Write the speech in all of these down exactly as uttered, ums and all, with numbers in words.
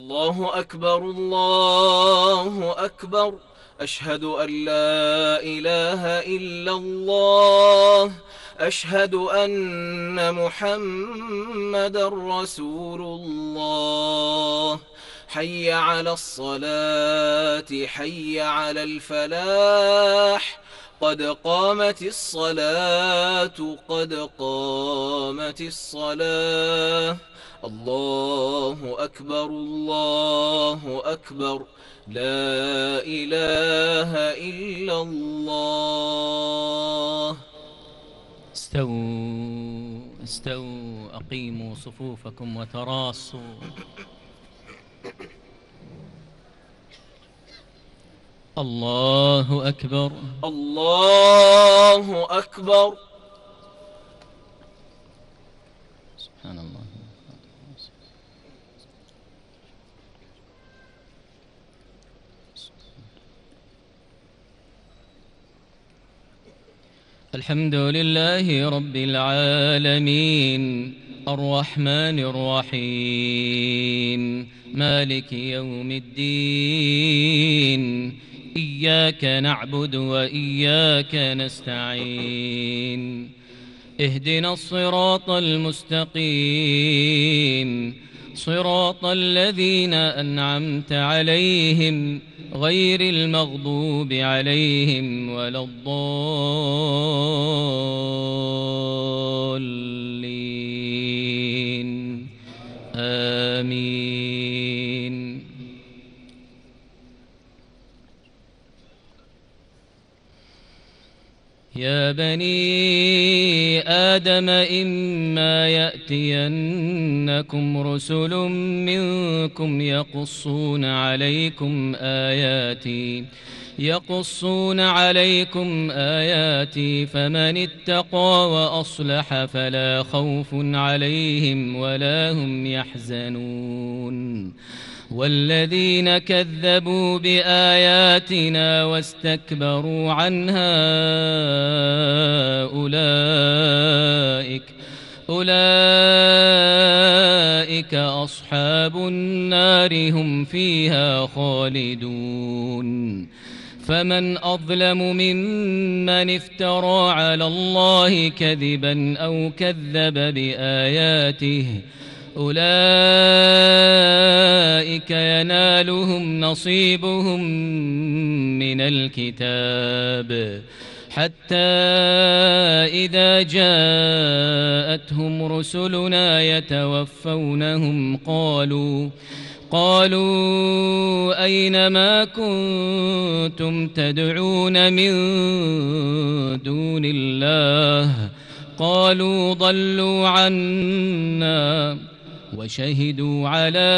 الله أكبر الله أكبر. أشهد أن لا إله إلا الله. أشهد أن محمدا رسول الله. حي على الصلاة حي على الفلاح. قد قامت الصلاة قد قامت الصلاة. الله أكبر الله أكبر. لا إله إلا الله. استووا استووا أقيموا صفوفكم وتراصوا. الله أكبر الله أكبر. سبحان الله. الحمد لله رب العالمين الرحمن الرحيم مالك يوم الدين. إياك نعبد وإياك نستعين. اهدنا الصراط المستقيم صراط الذين أنعمت عليهم غير المغضوب عليهم ولا الضالين. آمين. يا بني آدم إما يأتينكم رسل منكم يقصون عليكم آياتي يقصون عليكم آياتي فمن اتقى وأصلح فلا خوف عليهم ولا هم يحزنون. والذين كذبوا بآياتنا واستكبروا عنها أولئك أولئك أصحاب النار هم فيها خالدون. فمن أظلم ممن افترى على الله كذبا أو كذب بآياته أولئك ينالهم نصيبهم من الكتاب حتى إذا جاءتهم رسلنا يتوفونهم قالوا قالوا أين ما كنتم تدعون من دون الله قالوا ضلوا عنا وشهدوا على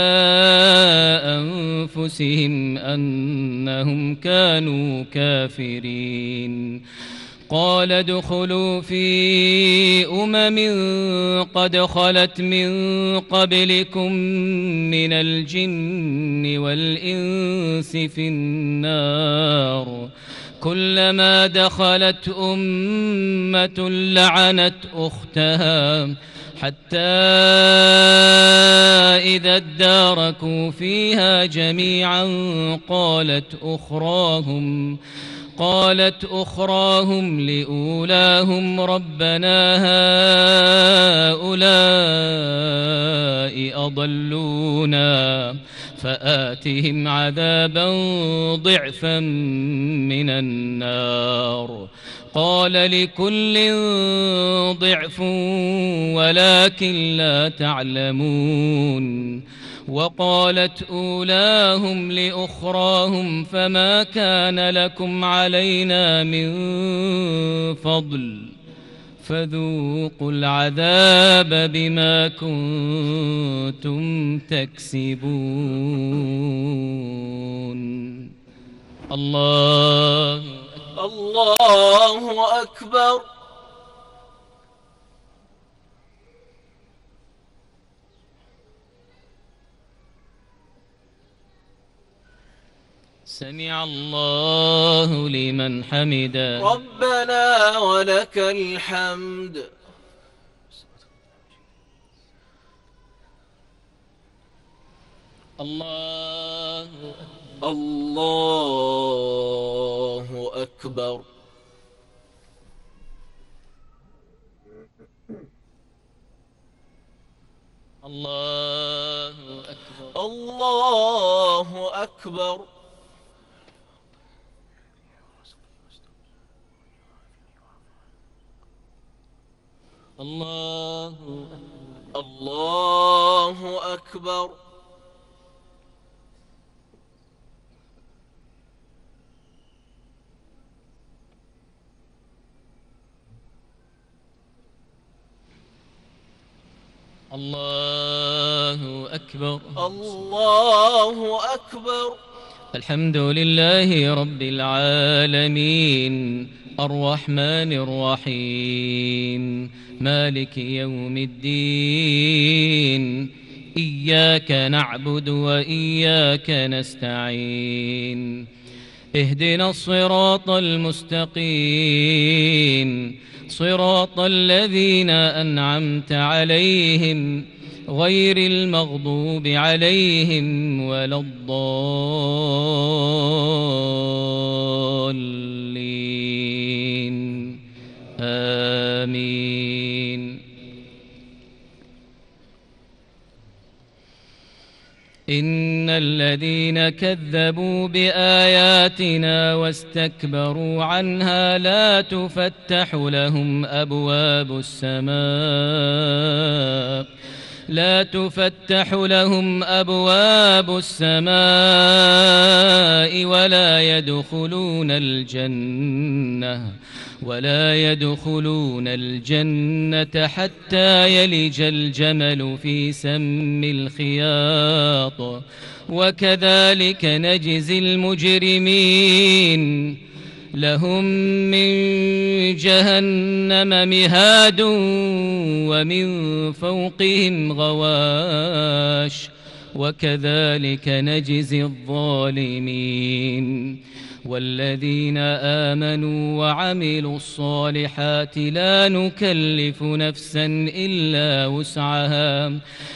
أنفسهم أنهم كانوا كافرين. قال ادخلوا في أمم قد خلت من قبلكم من الجن والإنس في النار كلما دخلت أمة لعنت أختها حتى إذا اداركوا فيها جميعا قالت أخراهم قالت أخراهم لأولاهم ربنا هؤلاء أضلونا فآتهم عذابا ضعفا من النار. قال لكل ضعف ولكن لا تعلمون. وقالت أولاهم لأخراهم فما كان لكم علينا من فضل فذوقوا العذاب بما كنتم تكسبون. الله الله أكبر. سمع الله لمن حمده. ربنا ولك الحمد. الله الله أكبر. الله أكبر. الله أكبر. الله الله أكبر. الله أكبر. الله أكبر. الحمد لله رب العالمين الرحمن الرحيم مالك يوم الدين إياك نعبد وإياك نستعين اهدنا الصراط المستقيم صراط الذين أنعمت عليهم غير المغضوب عليهم ولا الضالين آمين. إن الذين كذبوا بآياتنا واستكبروا عنها لا تفتح لهم أبواب السماء لا تفتح لهم أبواب السماء ولا يدخلون الجنة ولا يدخلون الجنة حتى يلج الجمل في سم الخياط وكذلك نجزي المجرمين. لهم من جهنم مهاد ومن فوقهم غواش وكذلك نجزي الظالمين. والذين آمنوا وعملوا الصالحات لا نكلف نفسا إلا وسعها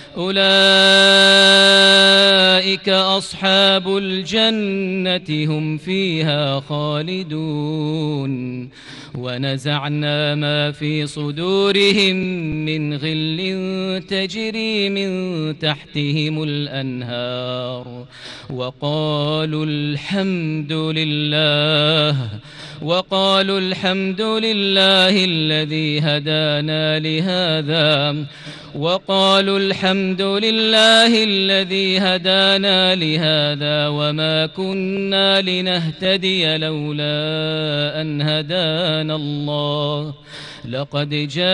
أولئك أصحاب الجنة هم فيها خالدون. ونزعنا ما في صدورهم من غل تجري من تحتهم الأنهار وقالوا الحمد لله وقالوا الحمد لله الذي هدانا لهذا وقالوا الحمد لله الذي هدانا لهذا وما كنا لنهتدي لولا أن هدانا الله لقد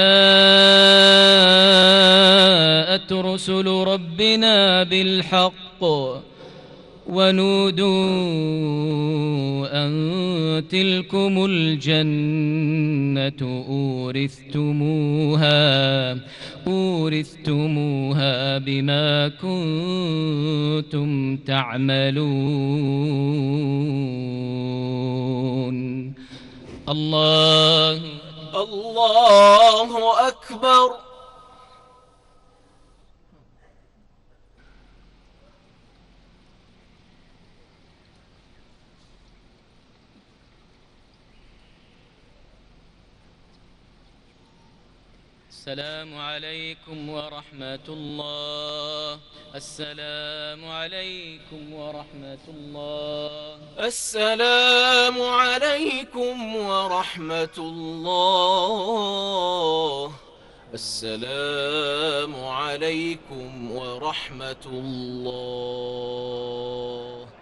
جاءت رسل ربنا بالحق ونودوا أن تلكم الجنة أورثتموها أورثتموها بما كنتم تعملون. الله الله أكبر. السلام عليكم ورحمة الله. السلام عليكم ورحمة الله. السلام عليكم ورحمة الله. السلام عليكم ورحمة الله.